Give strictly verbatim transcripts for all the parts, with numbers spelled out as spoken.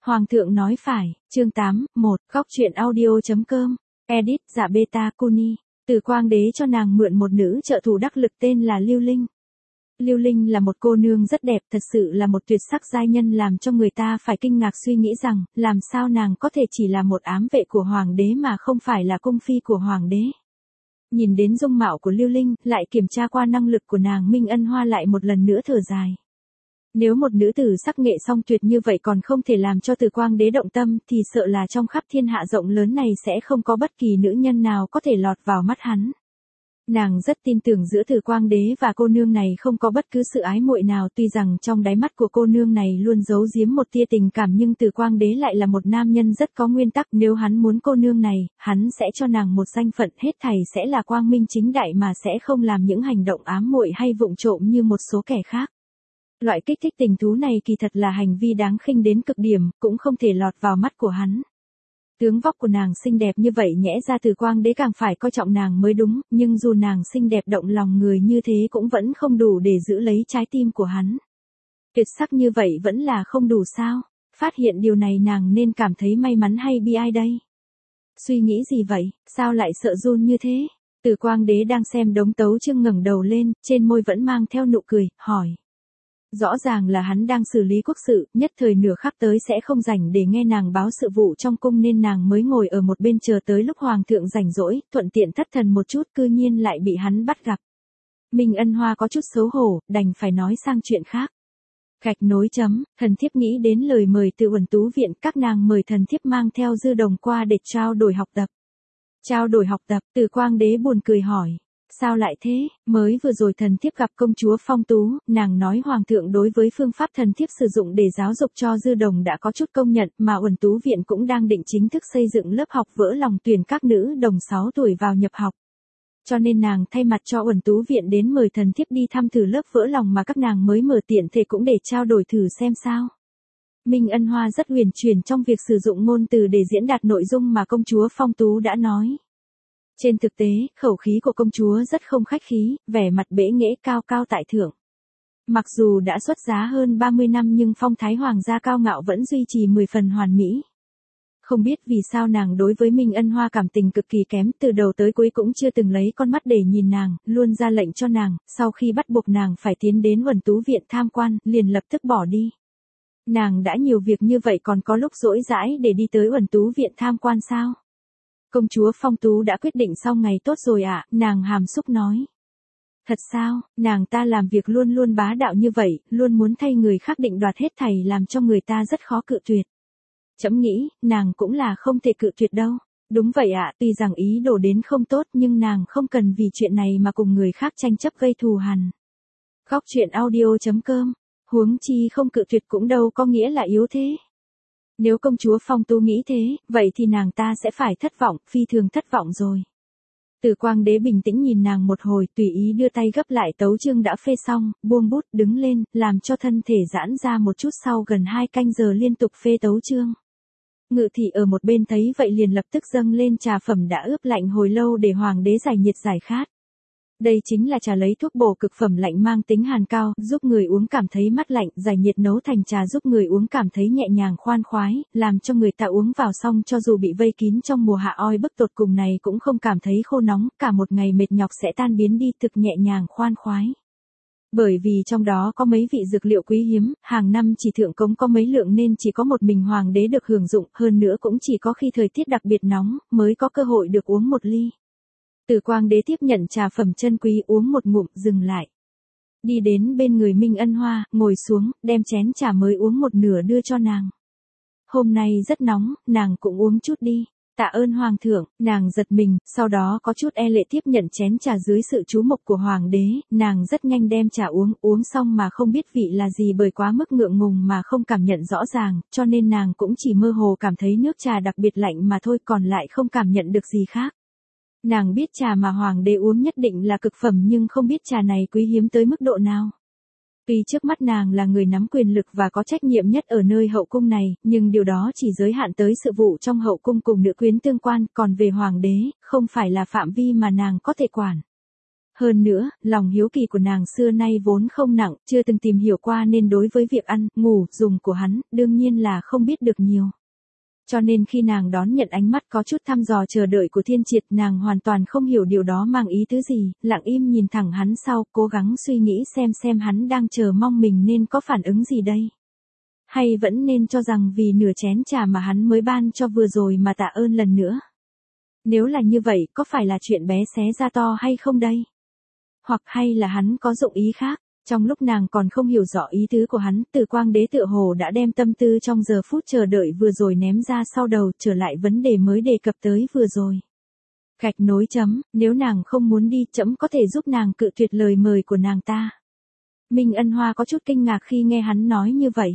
Hoàng thượng nói phải, chương tám, một, góc truyện audio.com, edit, dạ beta, Kuni. Từ Quang Đế cho nàng mượn một nữ trợ thủ đắc lực tên là Lưu Linh. Lưu Linh là một cô nương rất đẹp, thật sự là một tuyệt sắc giai nhân, làm cho người ta phải kinh ngạc suy nghĩ rằng, làm sao nàng có thể chỉ là một ám vệ của Hoàng đế mà không phải là cung phi của Hoàng đế. Nhìn đến dung mạo của Lưu Linh, lại kiểm tra qua năng lực của nàng, Minh Ân Hoa lại một lần nữa thở dài. Nếu một nữ tử sắc nghệ song tuyệt như vậy còn không thể làm cho Từ Quang Đế động tâm, thì sợ là trong khắp thiên hạ rộng lớn này sẽ không có bất kỳ nữ nhân nào có thể lọt vào mắt hắn. Nàng rất tin tưởng giữa Từ Quang Đế và cô nương này không có bất cứ sự ái muội nào, tuy rằng trong đáy mắt của cô nương này luôn giấu giếm một tia tình cảm, nhưng Từ Quang Đế lại là một nam nhân rất có nguyên tắc, nếu hắn muốn cô nương này, hắn sẽ cho nàng một danh phận, hết thảy sẽ là quang minh chính đại mà sẽ không làm những hành động ám muội hay vụng trộm như một số kẻ khác. Loại kích thích tình thú này kỳ thật là hành vi đáng khinh đến cực điểm, cũng không thể lọt vào mắt của hắn. Tướng vóc của nàng xinh đẹp như vậy, nhẽ ra Từ Quang Đế càng phải coi trọng nàng mới đúng, nhưng dù nàng xinh đẹp động lòng người như thế cũng vẫn không đủ để giữ lấy trái tim của hắn. Tuyệt sắc như vậy vẫn là không đủ sao? Phát hiện điều này nàng nên cảm thấy may mắn hay bi ai đây? Suy nghĩ gì vậy, sao lại sợ run như thế? Từ Quang Đế đang xem đống tấu chương ngẩng đầu lên, trên môi vẫn mang theo nụ cười, hỏi. Rõ ràng là hắn đang xử lý quốc sự, nhất thời nửa khắc tới sẽ không rảnh để nghe nàng báo sự vụ trong cung, nên nàng mới ngồi ở một bên chờ tới lúc hoàng thượng rảnh rỗi, thuận tiện thất thần một chút, cư nhiên lại bị hắn bắt gặp. Minh Ân Hoa có chút xấu hổ, đành phải nói sang chuyện khác. Gạch nối chấm, thần thiếp nghĩ đến lời mời từ Uẩn Tú viện, các nàng mời thần thiếp mang theo Dư Đồng qua để trao đổi học tập. Trao đổi học tập, Từ Quang Đế buồn cười hỏi. Sao lại thế, mới vừa rồi thần thiếp gặp công chúa Phong Tú, nàng nói hoàng thượng đối với phương pháp thần thiếp sử dụng để giáo dục cho Dư Đồng đã có chút công nhận, mà Uẩn Tú viện cũng đang định chính thức xây dựng lớp học vỡ lòng tuyển các nữ đồng sáu tuổi vào nhập học. Cho nên nàng thay mặt cho Uẩn Tú viện đến mời thần thiếp đi thăm thử lớp vỡ lòng mà các nàng mới mở, tiện thể cũng để trao đổi thử xem sao. Minh Ân Hoa rất huyền chuyển trong việc sử dụng ngôn từ để diễn đạt nội dung mà công chúa Phong Tú đã nói. Trên thực tế, khẩu khí của công chúa rất không khách khí, vẻ mặt bẽ nghễ cao cao tại thượng. Mặc dù đã xuất giá hơn ba mươi năm nhưng phong thái hoàng gia cao ngạo vẫn duy trì mười phần hoàn mỹ. Không biết vì sao nàng đối với Minh Ân Hoa cảm tình cực kỳ kém, từ đầu tới cuối cũng chưa từng lấy con mắt để nhìn nàng, luôn ra lệnh cho nàng, sau khi bắt buộc nàng phải tiến đến Uẩn Tú viện tham quan, liền lập tức bỏ đi. Nàng đã nhiều việc như vậy còn có lúc rỗi rãi để đi tới Uẩn Tú viện tham quan sao? Công chúa Phong Tú đã quyết định xong ngày tốt rồi ạ, à, nàng hàm xúc nói. Thật sao, nàng ta làm việc luôn luôn bá đạo như vậy, luôn muốn thay người khác định đoạt hết thảy, làm cho người ta rất khó cự tuyệt. Chấm nghĩ, nàng cũng là không thể cự tuyệt đâu. Đúng vậy ạ, à, tuy rằng ý đồ đến không tốt nhưng nàng không cần vì chuyện này mà cùng người khác tranh chấp gây thù hằn. Góc truyện audio.com, huống chi không cự tuyệt cũng đâu có nghĩa là yếu thế. Nếu công chúa Phong Tú nghĩ thế, vậy thì nàng ta sẽ phải thất vọng, phi thường thất vọng rồi. Từ Quang Đế bình tĩnh nhìn nàng một hồi, tùy ý đưa tay gấp lại tấu chương đã phê xong, buông bút, đứng lên, làm cho thân thể giãn ra một chút, sau gần hai canh giờ liên tục phê tấu chương. Ngự thị ở một bên thấy vậy liền lập tức dâng lên trà phẩm đã ướp lạnh hồi lâu để hoàng đế giải nhiệt giải khát. Đây chính là trà lấy thuốc bổ cực phẩm lạnh mang tính hàn cao, giúp người uống cảm thấy mát lạnh, giải nhiệt, nấu thành trà giúp người uống cảm thấy nhẹ nhàng khoan khoái, làm cho người ta uống vào xong cho dù bị vây kín trong mùa hạ oi bức tột cùng này cũng không cảm thấy khô nóng, cả một ngày mệt nhọc sẽ tan biến đi, thực nhẹ nhàng khoan khoái. Bởi vì trong đó có mấy vị dược liệu quý hiếm, hàng năm chỉ thượng cống có mấy lượng nên chỉ có một mình hoàng đế được hưởng dụng, hơn nữa cũng chỉ có khi thời tiết đặc biệt nóng, mới có cơ hội được uống một ly. Từ Quang Đế tiếp nhận trà phẩm chân quý uống một ngụm, dừng lại. Đi đến bên người Minh Ân Hoa, ngồi xuống, đem chén trà mới uống một nửa đưa cho nàng. Hôm nay rất nóng, nàng cũng uống chút đi. Tạ ơn hoàng thượng, nàng giật mình, sau đó có chút e lệ tiếp nhận chén trà dưới sự chú mục của hoàng đế, nàng rất nhanh đem trà uống, uống xong mà không biết vị là gì bởi quá mức ngượng ngùng mà không cảm nhận rõ ràng, cho nên nàng cũng chỉ mơ hồ cảm thấy nước trà đặc biệt lạnh mà thôi, còn lại không cảm nhận được gì khác. Nàng biết trà mà hoàng đế uống nhất định là cực phẩm nhưng không biết trà này quý hiếm tới mức độ nào. Tuy trước mắt nàng là người nắm quyền lực và có trách nhiệm nhất ở nơi hậu cung này, nhưng điều đó chỉ giới hạn tới sự vụ trong hậu cung cùng nữ quyến tương quan, còn về hoàng đế, không phải là phạm vi mà nàng có thể quản. Hơn nữa, lòng hiếu kỳ của nàng xưa nay vốn không nặng, chưa từng tìm hiểu qua nên đối với việc ăn, ngủ, dùng của hắn, đương nhiên là không biết được nhiều. Cho nên khi nàng đón nhận ánh mắt có chút thăm dò chờ đợi của Thiên Triệt, nàng hoàn toàn không hiểu điều đó mang ý tứ gì, lặng im nhìn thẳng hắn sau, cố gắng suy nghĩ xem xem hắn đang chờ mong mình nên có phản ứng gì đây. Hay vẫn nên cho rằng vì nửa chén trà mà hắn mới ban cho vừa rồi mà tạ ơn lần nữa. Nếu là như vậy, có phải là chuyện bé xé ra to hay không đây? Hoặc hay là hắn có dụng ý khác? Trong lúc nàng còn không hiểu rõ ý tứ của hắn, Từ Quang Đế tựa hồ đã đem tâm tư trong giờ phút chờ đợi vừa rồi ném ra sau đầu, trở lại vấn đề mới đề cập tới vừa rồi. Gạch nối chấm, nếu nàng không muốn đi, chấm có thể giúp nàng cự tuyệt lời mời của nàng ta. Minh Ân Hoa có chút kinh ngạc khi nghe hắn nói như vậy.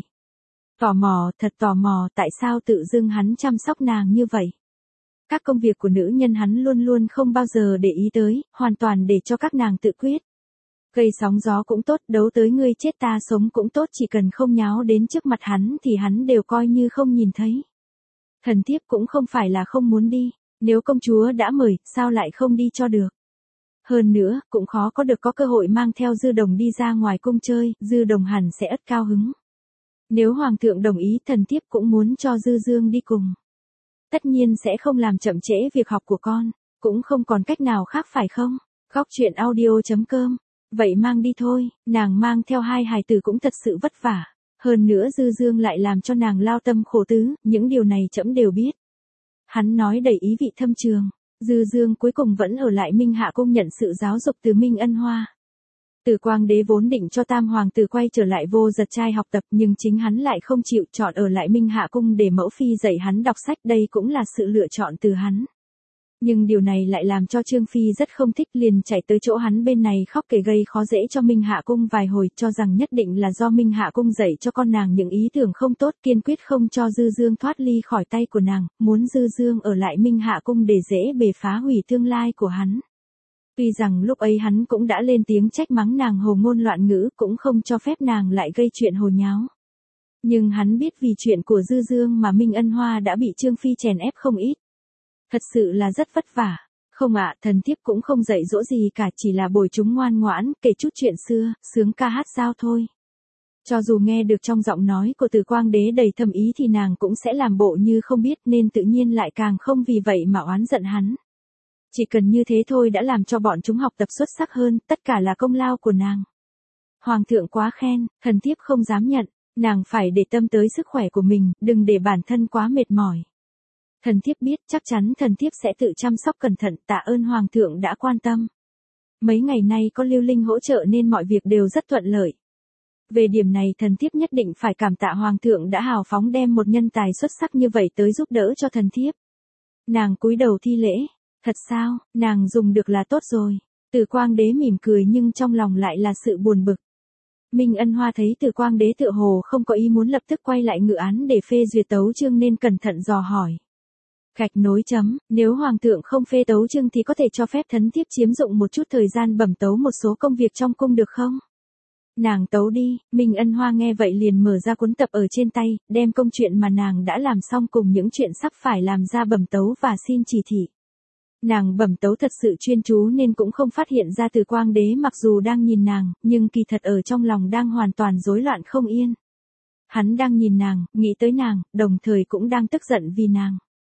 Tò mò, thật tò mò, tại sao tự dưng hắn chăm sóc nàng như vậy? Các công việc của nữ nhân hắn luôn luôn không bao giờ để ý tới, hoàn toàn để cho các nàng tự quyết. Gây sóng gió cũng tốt, đấu tới ngươi chết ta sống cũng tốt, chỉ cần không nháo đến trước mặt hắn thì hắn đều coi như không nhìn thấy. Thần thiếp cũng không phải là không muốn đi, nếu công chúa đã mời, sao lại không đi cho được. Hơn nữa, cũng khó có được có cơ hội mang theo Dư Đồng đi ra ngoài cung chơi, Dư Đồng hẳn sẽ ất cao hứng. Nếu Hoàng thượng đồng ý, thần thiếp cũng muốn cho Dư Dương đi cùng. Tất nhiên sẽ không làm chậm trễ việc học của con, cũng không còn cách nào khác phải không? Góc truyện audio chấm com. Vậy mang đi thôi, nàng mang theo hai hài tử cũng thật sự vất vả. Hơn nữa Dư Dương lại làm cho nàng lao tâm khổ tứ, những điều này trẫm đều biết. Hắn nói đầy ý vị thâm trường. Dư Dương cuối cùng vẫn ở lại Minh Hạ Cung nhận sự giáo dục từ Minh Ân Hoa. Từ Quang Đế vốn định cho Tam Hoàng tử quay trở lại Vô Giật Trai học tập, nhưng chính hắn lại không chịu, chọn ở lại Minh Hạ Cung để mẫu phi dạy hắn đọc sách, đây cũng là sự lựa chọn từ hắn. Nhưng điều này lại làm cho Trương Phi rất không thích, liền chạy tới chỗ hắn bên này khóc kể gây khó dễ cho Minh Hạ Cung vài hồi, cho rằng nhất định là do Minh Hạ Cung dạy cho con nàng những ý tưởng không tốt, kiên quyết không cho Dư Dương thoát ly khỏi tay của nàng, muốn Dư Dương ở lại Minh Hạ Cung để dễ bề phá hủy tương lai của hắn. Tuy rằng lúc ấy hắn cũng đã lên tiếng trách mắng nàng hồ ngôn loạn ngữ, cũng không cho phép nàng lại gây chuyện hồ nháo. Nhưng hắn biết vì chuyện của Dư Dương mà Minh Ân Hoa đã bị Trương Phi chèn ép không ít. Thật sự là rất vất vả. Không ạ, thần thiếp cũng không dạy dỗ gì cả, chỉ là bồi chúng ngoan ngoãn, kể chút chuyện xưa, sướng ca hát sao thôi. Cho dù nghe được trong giọng nói của Từ Quang Đế đầy thâm ý thì nàng cũng sẽ làm bộ như không biết, nên tự nhiên lại càng không vì vậy mà oán giận hắn. Chỉ cần như thế thôi đã làm cho bọn chúng học tập xuất sắc hơn, tất cả là công lao của nàng. Hoàng thượng quá khen, thần thiếp không dám nhận, nàng phải để tâm tới sức khỏe của mình, đừng để bản thân quá mệt mỏi. Thần thiếp biết, chắc chắn thần thiếp sẽ tự chăm sóc cẩn thận, tạ ơn Hoàng thượng đã quan tâm. Mấy ngày nay có Lưu Linh hỗ trợ nên mọi việc đều rất thuận lợi. Về điểm này thần thiếp nhất định phải cảm tạ Hoàng thượng đã hào phóng đem một nhân tài xuất sắc như vậy tới giúp đỡ cho thần thiếp. Nàng cúi đầu thi lễ. Thật sao, nàng dùng được là tốt rồi. Từ Quang Đế mỉm cười nhưng trong lòng lại là sự buồn bực. Minh Ân Hoa thấy Từ Quang Đế tựa hồ không có ý muốn lập tức quay lại ngự án để phê duyệt tấu chương nên cẩn thận dò hỏi. Gạch nối chấm, nếu Hoàng thượng không phê tấu chương thì có thể cho phép thần thiếp chiếm dụng một chút thời gian bẩm tấu một số công việc trong cung được không? Nàng tấu đi, Minh Ân Hoa nghe vậy liền mở ra cuốn tập ở trên tay, đem công chuyện mà nàng đã làm xong cùng những chuyện sắp phải làm ra bẩm tấu và xin chỉ thị. Nàng bẩm tấu thật sự chuyên chú nên cũng không phát hiện ra Từ Quang Đế mặc dù đang nhìn nàng, nhưng kỳ thật ở trong lòng đang hoàn toàn rối loạn không yên. Hắn đang nhìn nàng, nghĩ tới nàng, đồng thời cũng đang tức giận vì nàng.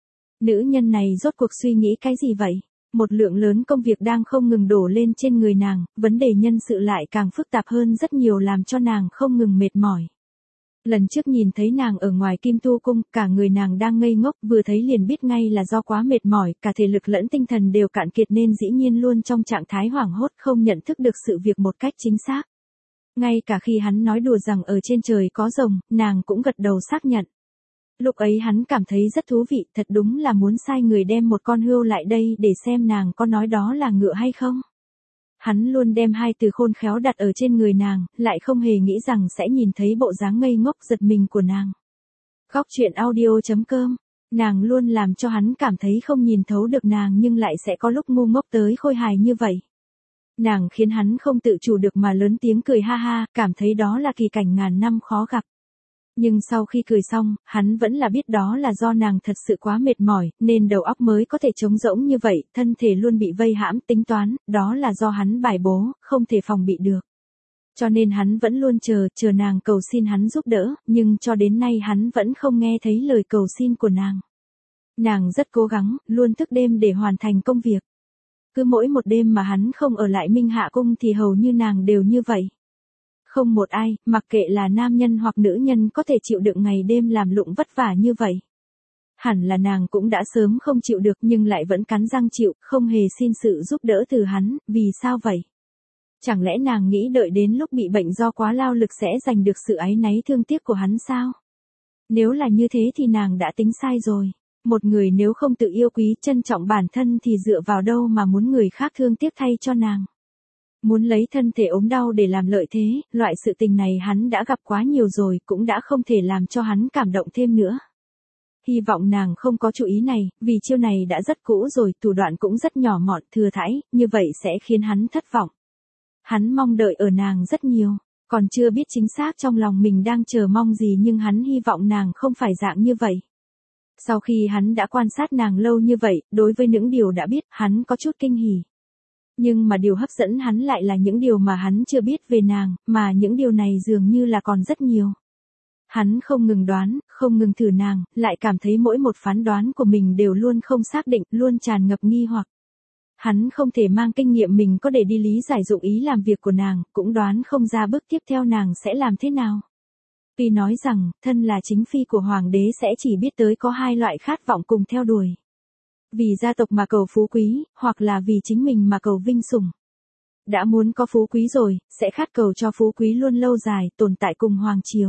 Nữ nhân này rốt cuộc suy nghĩ cái gì vậy? Một lượng lớn công việc đang không ngừng đổ lên trên người nàng, vấn đề nhân sự lại càng phức tạp hơn rất nhiều làm cho nàng không ngừng mệt mỏi. Lần trước nhìn thấy nàng ở ngoài Kim Tu Cung, cả người nàng đang ngây ngốc, vừa thấy liền biết ngay là do quá mệt mỏi, cả thể lực lẫn tinh thần đều cạn kiệt nên dĩ nhiên luôn trong trạng thái hoảng hốt không nhận thức được sự việc một cách chính xác. Ngay cả khi hắn nói đùa rằng ở trên trời có rồng, nàng cũng gật đầu xác nhận. Lúc ấy hắn cảm thấy rất thú vị, thật đúng là muốn sai người đem một con hươu lại đây để xem nàng có nói đó là ngựa hay không. Hắn luôn đem hai từ khôn khéo đặt ở trên người nàng, lại không hề nghĩ rằng sẽ nhìn thấy bộ dáng ngây ngốc giật mình của nàng. Góc truyện audio chấm com, nàng luôn làm cho hắn cảm thấy không nhìn thấu được nàng nhưng lại sẽ có lúc ngu ngốc tới khôi hài như vậy. Nàng khiến hắn không tự chủ được mà lớn tiếng cười ha ha, cảm thấy đó là kỳ cảnh ngàn năm khó gặp. Nhưng sau khi cười xong, hắn vẫn là biết đó là do nàng thật sự quá mệt mỏi, nên đầu óc mới có thể trống rỗng như vậy, thân thể luôn bị vây hãm, tính toán, đó là do hắn bài bố, không thể phòng bị được. Cho nên hắn vẫn luôn chờ, chờ nàng cầu xin hắn giúp đỡ, nhưng cho đến nay hắn vẫn không nghe thấy lời cầu xin của nàng. Nàng rất cố gắng, luôn thức đêm để hoàn thành công việc. Cứ mỗi một đêm mà hắn không ở lại Minh Hạ Cung thì hầu như nàng đều như vậy. Không một ai, mặc kệ là nam nhân hoặc nữ nhân có thể chịu đựng ngày đêm làm lụng vất vả như vậy. Hẳn là nàng cũng đã sớm không chịu được nhưng lại vẫn cắn răng chịu, không hề xin sự giúp đỡ từ hắn, vì sao vậy? Chẳng lẽ nàng nghĩ đợi đến lúc bị bệnh do quá lao lực sẽ giành được sự áy náy thương tiếc của hắn sao? Nếu là như thế thì nàng đã tính sai rồi. Một người nếu không tự yêu quý, trân trọng bản thân thì dựa vào đâu mà muốn người khác thương tiếc thay cho nàng. Muốn lấy thân thể ốm đau để làm lợi thế, loại sự tình này hắn đã gặp quá nhiều rồi, cũng đã không thể làm cho hắn cảm động thêm nữa. Hy vọng nàng không có chú ý này, vì chiêu này đã rất cũ rồi, thủ đoạn cũng rất nhỏ mọn, thừa thãi, như vậy sẽ khiến hắn thất vọng. Hắn mong đợi ở nàng rất nhiều, còn chưa biết chính xác trong lòng mình đang chờ mong gì nhưng hắn hy vọng nàng không phải dạng như vậy. Sau khi hắn đã quan sát nàng lâu như vậy, đối với những điều đã biết, hắn có chút kinh hỉ. Nhưng mà điều hấp dẫn hắn lại là những điều mà hắn chưa biết về nàng, mà những điều này dường như là còn rất nhiều. Hắn không ngừng đoán, không ngừng thử nàng, lại cảm thấy mỗi một phán đoán của mình đều luôn không xác định, luôn tràn ngập nghi hoặc. Hắn không thể mang kinh nghiệm mình có để đi lý giải dụng ý làm việc của nàng, cũng đoán không ra bước tiếp theo nàng sẽ làm thế nào. Tuy nói rằng, thân là chính phi của hoàng đế sẽ chỉ biết tới có hai loại khát vọng cùng theo đuổi. Vì gia tộc mà cầu phú quý, hoặc là vì chính mình mà cầu vinh sủng. Đã muốn có phú quý rồi, sẽ khát cầu cho phú quý luôn lâu dài, tồn tại cùng hoàng triều.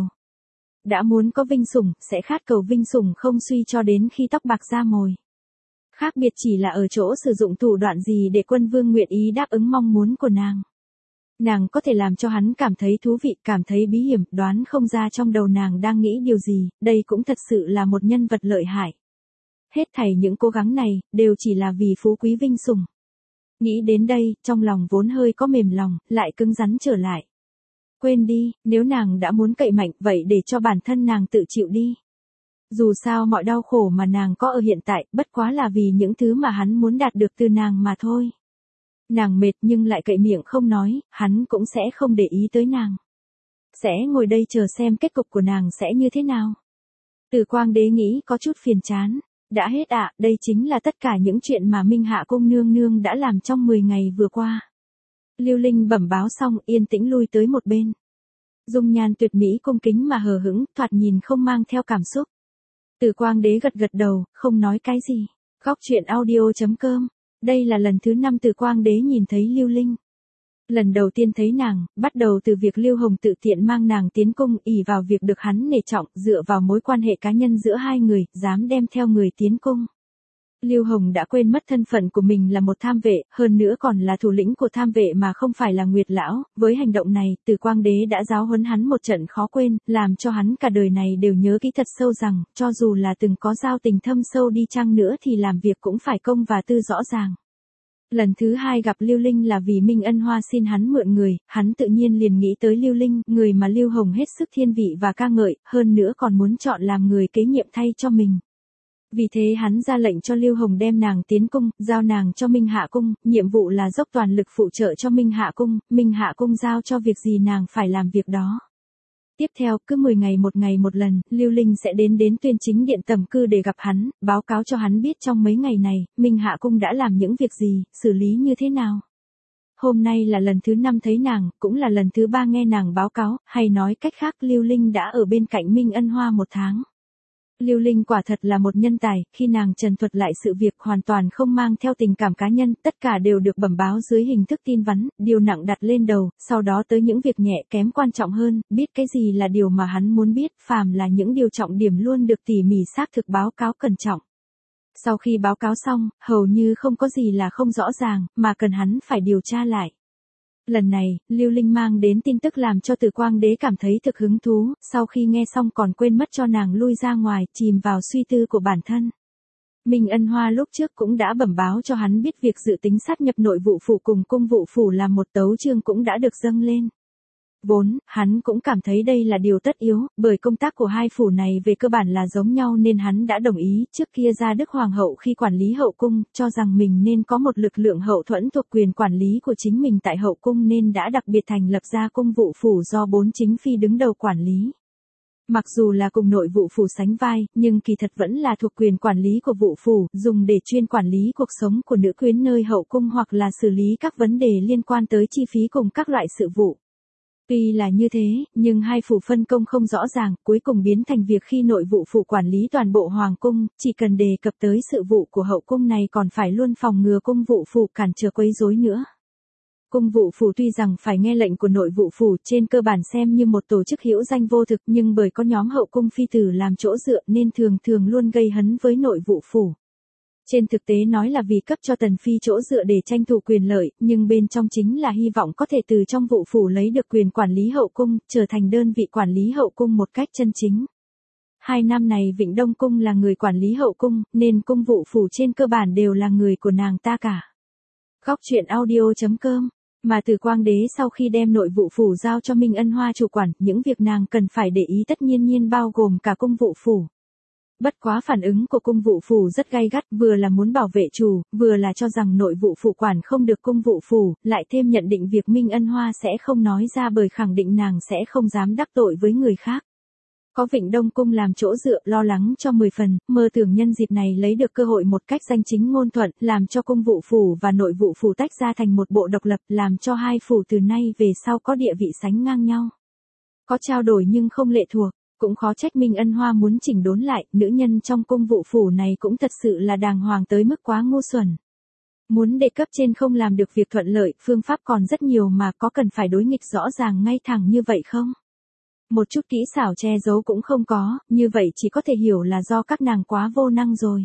Đã muốn có vinh sủng, sẽ khát cầu vinh sủng không suy cho đến khi tóc bạc da mồi. Khác biệt chỉ là ở chỗ sử dụng thủ đoạn gì để quân vương nguyện ý đáp ứng mong muốn của nàng. Nàng có thể làm cho hắn cảm thấy thú vị, cảm thấy bí hiểm, đoán không ra trong đầu nàng đang nghĩ điều gì, đây cũng thật sự là một nhân vật lợi hại. Hết thảy những cố gắng này, đều chỉ là vì phú quý vinh sủng. Nghĩ đến đây, trong lòng vốn hơi có mềm lòng, lại cứng rắn trở lại. Quên đi, nếu nàng đã muốn cậy mạnh, vậy để cho bản thân nàng tự chịu đi. Dù sao mọi đau khổ mà nàng có ở hiện tại, bất quá là vì những thứ mà hắn muốn đạt được từ nàng mà thôi. Nàng mệt nhưng lại cậy miệng không nói, hắn cũng sẽ không để ý tới nàng. Sẽ ngồi đây chờ xem kết cục của nàng sẽ như thế nào. Từ Quang Đế nghĩ có chút phiền chán. Đã hết ạ, à, đây chính là tất cả những chuyện mà Minh Hạ Cung nương nương đã làm trong mười ngày vừa qua. Lưu Linh bẩm báo xong, yên tĩnh lui tới một bên. Dung nhan tuyệt mỹ cung kính mà hờ hững, thoạt nhìn không mang theo cảm xúc. Từ Quang Đế gật gật đầu, không nói cái gì. Góc truyện audio chấm com. Đây là lần thứ năm Từ Quang Đế nhìn thấy Lưu Linh. Lần đầu tiên thấy nàng, bắt đầu từ việc Lưu Hồng tự tiện mang nàng tiến cung, ỷ vào việc được hắn nể trọng, dựa vào mối quan hệ cá nhân giữa hai người, dám đem theo người tiến cung. Lưu Hồng đã quên mất thân phận của mình là một tham vệ, hơn nữa còn là thủ lĩnh của tham vệ mà không phải là Nguyệt lão, với hành động này, Từ Quang Đế đã giáo huấn hắn một trận khó quên, làm cho hắn cả đời này đều nhớ kỹ thật sâu rằng, cho dù là từng có giao tình thâm sâu đi chăng nữa thì làm việc cũng phải công và tư rõ ràng. Lần thứ hai gặp Lưu Linh là vì Minh Ân Hoa xin hắn mượn người, hắn tự nhiên liền nghĩ tới Lưu Linh, người mà Lưu Hồng hết sức thiên vị và ca ngợi, hơn nữa còn muốn chọn làm người kế nhiệm thay cho mình. Vì thế hắn ra lệnh cho Lưu Hồng đem nàng tiến cung, giao nàng cho Minh Hạ Cung, nhiệm vụ là dốc toàn lực phụ trợ cho Minh Hạ Cung, Minh Hạ Cung giao cho việc gì nàng phải làm việc đó. Tiếp theo, cứ mười ngày một ngày một lần, Lưu Linh sẽ đến đến Tuyên Chính Điện tẩm cư để gặp hắn, báo cáo cho hắn biết trong mấy ngày này, Minh Hạ Cung đã làm những việc gì, xử lý như thế nào. Hôm nay là lần thứ năm thấy nàng, cũng là lần thứ ba nghe nàng báo cáo, hay nói cách khác Lưu Linh đã ở bên cạnh Minh Ân Hoa một tháng. Lưu Linh quả thật là một nhân tài, khi nàng trần thuật lại sự việc hoàn toàn không mang theo tình cảm cá nhân, tất cả đều được bẩm báo dưới hình thức tin vắn, điều nặng đặt lên đầu, sau đó tới những việc nhẹ kém quan trọng hơn, biết cái gì là điều mà hắn muốn biết, phàm là những điều trọng điểm luôn được tỉ mỉ xác thực báo cáo cẩn trọng. Sau khi báo cáo xong, hầu như không có gì là không rõ ràng, mà cần hắn phải điều tra lại. Lần này, Lưu Linh mang đến tin tức làm cho Từ Quang Đế cảm thấy thực hứng thú, sau khi nghe xong còn quên mất cho nàng lui ra ngoài, chìm vào suy tư của bản thân. Minh Ân Hoa lúc trước cũng đã bẩm báo cho hắn biết việc dự tính sát nhập nội vụ phủ cùng cung vụ phủ làm một tấu chương cũng đã được dâng lên. Vốn, hắn cũng cảm thấy đây là điều tất yếu, bởi công tác của hai phủ này về cơ bản là giống nhau nên hắn đã đồng ý trước kia ra Đức Hoàng hậu khi quản lý hậu cung, cho rằng mình nên có một lực lượng hậu thuẫn thuộc quyền quản lý của chính mình tại hậu cung nên đã đặc biệt thành lập ra cung vụ phủ do bốn chính phi đứng đầu quản lý. Mặc dù là cùng nội vụ phủ sánh vai, nhưng kỳ thật vẫn là thuộc quyền quản lý của vụ phủ, dùng để chuyên quản lý cuộc sống của nữ quyến nơi hậu cung hoặc là xử lý các vấn đề liên quan tới chi phí cùng các loại sự vụ. Tuy là như thế, nhưng hai phủ phân công không rõ ràng, cuối cùng biến thành việc khi nội vụ phủ quản lý toàn bộ hoàng cung, chỉ cần đề cập tới sự vụ của hậu cung này còn phải luôn phòng ngừa cung vụ phủ cản trở quấy rối nữa. Cung vụ phủ tuy rằng phải nghe lệnh của nội vụ phủ trên cơ bản xem như một tổ chức hữu danh vô thực nhưng bởi có nhóm hậu cung phi tử làm chỗ dựa nên thường thường luôn gây hấn với nội vụ phủ. Trên thực tế nói là vì cấp cho tần phi chỗ dựa để tranh thủ quyền lợi, nhưng bên trong chính là hy vọng có thể từ trong vụ phủ lấy được quyền quản lý hậu cung, trở thành đơn vị quản lý hậu cung một cách chân chính. Hai năm này Vịnh Đông Cung là người quản lý hậu cung, nên cung vụ phủ trên cơ bản đều là người của nàng ta cả. Góc truyện audio chấm com. Mà Từ Quang Đế sau khi đem nội vụ phủ giao cho Minh Ân Hoa chủ quản, những việc nàng cần phải để ý tất nhiên nhiên bao gồm cả cung vụ phủ. Bất quá phản ứng của cung vụ phủ rất gay gắt, vừa là muốn bảo vệ chủ, vừa là cho rằng nội vụ phủ quản không được cung vụ phủ, lại thêm nhận định việc Minh Ân Hoa sẽ không nói ra bởi khẳng định nàng sẽ không dám đắc tội với người khác. Có Vịnh Đông Cung làm chỗ dựa, lo lắng cho mười phần, mơ tưởng nhân dịp này lấy được cơ hội một cách danh chính ngôn thuận, làm cho cung vụ phủ và nội vụ phủ tách ra thành một bộ độc lập, làm cho hai phủ từ nay về sau có địa vị sánh ngang nhau. Có trao đổi nhưng không lệ thuộc, cũng khó trách Minh Ân Hoa muốn chỉnh đốn lại, nữ nhân trong cung vụ phủ này cũng thật sự là đàng hoàng tới mức quá ngu xuẩn. Muốn để cấp trên không làm được việc thuận lợi, phương pháp còn rất nhiều mà có cần phải đối nghịch rõ ràng ngay thẳng như vậy không? Một chút kỹ xảo che giấu cũng không có, như vậy chỉ có thể hiểu là do các nàng quá vô năng rồi.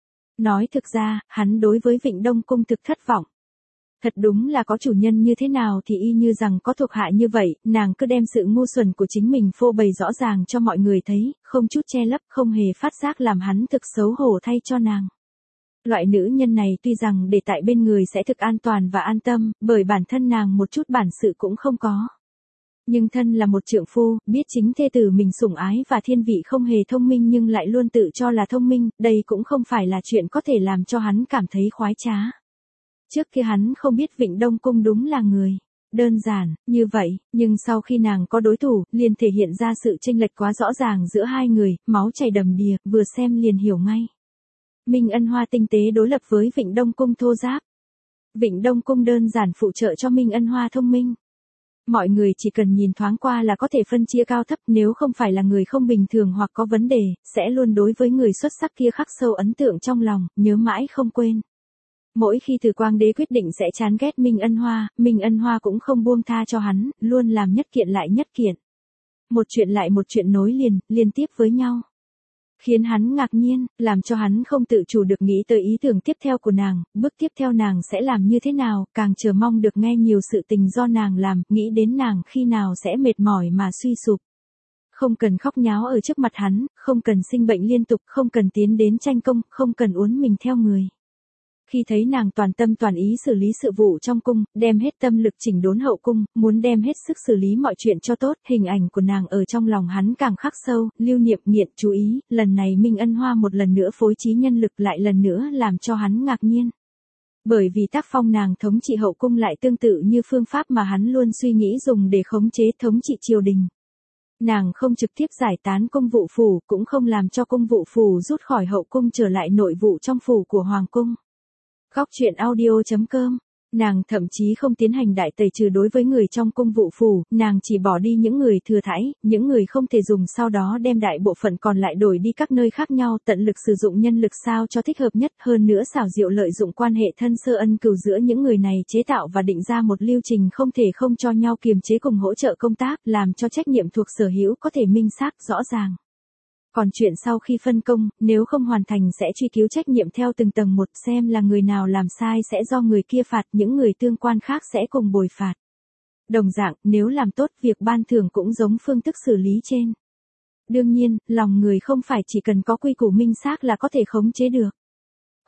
Nói thực ra, hắn đối với Vịnh Đông Cung thực thất vọng. Thật đúng là có chủ nhân như thế nào thì y như rằng có thuộc hạ như vậy, nàng cứ đem sự ngu xuẩn của chính mình phô bày rõ ràng cho mọi người thấy, không chút che lấp, không hề phát giác làm hắn thực xấu hổ thay cho nàng. Loại nữ nhân này tuy rằng để tại bên người sẽ thực an toàn và an tâm, bởi bản thân nàng một chút bản sự cũng không có. Nhưng thân là một trượng phu, biết chính thê tử mình sủng ái và thiên vị không hề thông minh nhưng lại luôn tự cho là thông minh, đây cũng không phải là chuyện có thể làm cho hắn cảm thấy khoái trá. Trước kia hắn không biết Vịnh Đông Cung đúng là người đơn giản như vậy, nhưng sau khi nàng có đối thủ, liền thể hiện ra sự chênh lệch quá rõ ràng giữa hai người, máu chảy đầm đìa, vừa xem liền hiểu ngay. Minh Ân Hoa tinh tế đối lập với Vịnh Đông Cung thô ráp. Vịnh Đông Cung đơn giản phụ trợ cho Minh Ân Hoa thông minh. Mọi người chỉ cần nhìn thoáng qua là có thể phân chia cao thấp, nếu không phải là người không bình thường hoặc có vấn đề, sẽ luôn đối với người xuất sắc kia khắc sâu ấn tượng trong lòng, nhớ mãi không quên. Mỗi khi Từ Quang Đế quyết định sẽ chán ghét Minh Ân Hoa, Minh Ân Hoa cũng không buông tha cho hắn, luôn làm nhất kiện lại nhất kiện. Một chuyện lại một chuyện nối liền, liên tiếp với nhau. Khiến hắn ngạc nhiên, làm cho hắn không tự chủ được nghĩ tới ý tưởng tiếp theo của nàng, bước tiếp theo nàng sẽ làm như thế nào, càng chờ mong được nghe nhiều sự tình do nàng làm, nghĩ đến nàng khi nào sẽ mệt mỏi mà suy sụp. Không cần khóc nháo ở trước mặt hắn, không cần sinh bệnh liên tục, không cần tiến đến tranh công, không cần uốn mình theo người. Khi thấy nàng toàn tâm toàn ý xử lý sự vụ trong cung, đem hết tâm lực chỉnh đốn hậu cung, muốn đem hết sức xử lý mọi chuyện cho tốt, hình ảnh của nàng ở trong lòng hắn càng khắc sâu, lưu niệm nghiện chú ý, lần này Minh Ân Hoa một lần nữa phối trí nhân lực lại lần nữa làm cho hắn ngạc nhiên. Bởi vì tác phong nàng thống trị hậu cung lại tương tự như phương pháp mà hắn luôn suy nghĩ dùng để khống chế thống trị triều đình. Nàng không trực tiếp giải tán cung vụ phủ, cũng không làm cho cung vụ phủ rút khỏi hậu cung trở lại nội vụ trong phủ của hoàng cung. Góc truyện audio chấm com. Nàng thậm chí không tiến hành đại tẩy trừ đối với người trong cung vụ phủ, nàng chỉ bỏ đi những người thừa thãi, những người không thể dùng, sau đó đem đại bộ phận còn lại đổi đi các nơi khác nhau, tận lực sử dụng nhân lực sao cho thích hợp nhất, hơn nữa xảo diệu lợi dụng quan hệ thân sơ ân cừu giữa những người này chế tạo và định ra một lưu trình không thể không cho nhau kiềm chế cùng hỗ trợ công tác, làm cho trách nhiệm thuộc sở hữu có thể minh xác rõ ràng. Còn chuyện sau khi phân công, nếu không hoàn thành sẽ truy cứu trách nhiệm theo từng tầng một, xem là người nào làm sai sẽ do người kia phạt, những người tương quan khác sẽ cùng bồi phạt. Đồng dạng, nếu làm tốt, việc ban thưởng cũng giống phương thức xử lý trên. Đương nhiên, lòng người không phải chỉ cần có quy củ minh xác là có thể khống chế được.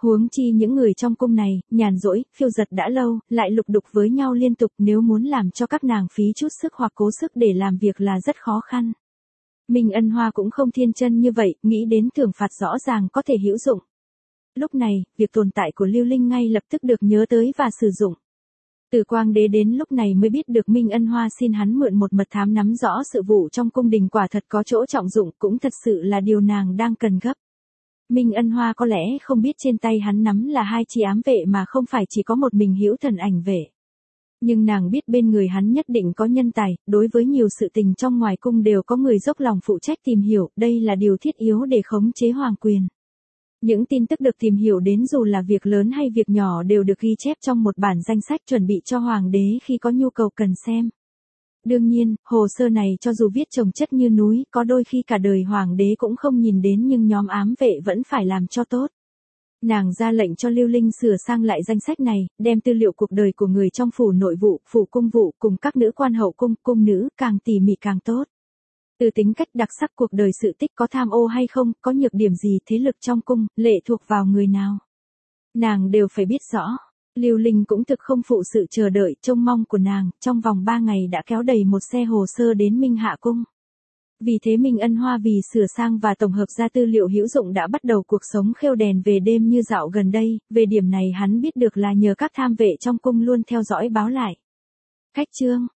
Huống chi những người trong cung này, nhàn rỗi, phiêu dật đã lâu, lại lục đục với nhau liên tục, nếu muốn làm cho các nàng phí chút sức hoặc cố sức để làm việc là rất khó khăn. Minh Ân Hoa cũng không thiên chân như vậy, nghĩ đến thưởng phạt rõ ràng có thể hữu dụng. Lúc này, việc tồn tại của Lưu Linh ngay lập tức được nhớ tới và sử dụng. Từ Quang Đế đến lúc này mới biết được Minh Ân Hoa xin hắn mượn một mật thám nắm rõ sự vụ trong cung đình quả thật có chỗ trọng dụng, cũng thật sự là điều nàng đang cần gấp. Minh Ân Hoa có lẽ không biết trên tay hắn nắm là hai chi ám vệ mà không phải chỉ có một mình Hữu Thần Ảnh vệ. Nhưng nàng biết bên người hắn nhất định có nhân tài, đối với nhiều sự tình trong ngoài cung đều có người dốc lòng phụ trách tìm hiểu, đây là điều thiết yếu để khống chế hoàng quyền. Những tin tức được tìm hiểu đến dù là việc lớn hay việc nhỏ đều được ghi chép trong một bản danh sách chuẩn bị cho hoàng đế khi có nhu cầu cần xem. Đương nhiên, hồ sơ này cho dù viết chồng chất như núi, có đôi khi cả đời hoàng đế cũng không nhìn đến nhưng nhóm ám vệ vẫn phải làm cho tốt. Nàng ra lệnh cho Lưu Linh sửa sang lại danh sách này, đem tư liệu cuộc đời của người trong phủ nội vụ, phủ cung vụ cùng các nữ quan hậu cung, cung nữ, càng tỉ mỉ càng tốt. Từ tính cách đặc sắc cuộc đời sự tích có tham ô hay không, có nhược điểm gì, thế lực trong cung, lệ thuộc vào người nào. Nàng đều phải biết rõ. Lưu Linh cũng thực không phụ sự chờ đợi, trông mong của nàng, trong vòng ba ngày đã kéo đầy một xe hồ sơ đến Minh Hạ Cung. Vì thế Minh Ân Hoa vì sửa sang và tổng hợp ra tư liệu hữu dụng đã bắt đầu cuộc sống khêu đèn về đêm như dạo gần đây, về điểm này hắn biết được là nhờ các tham vệ trong cung luôn theo dõi báo lại. Khách chương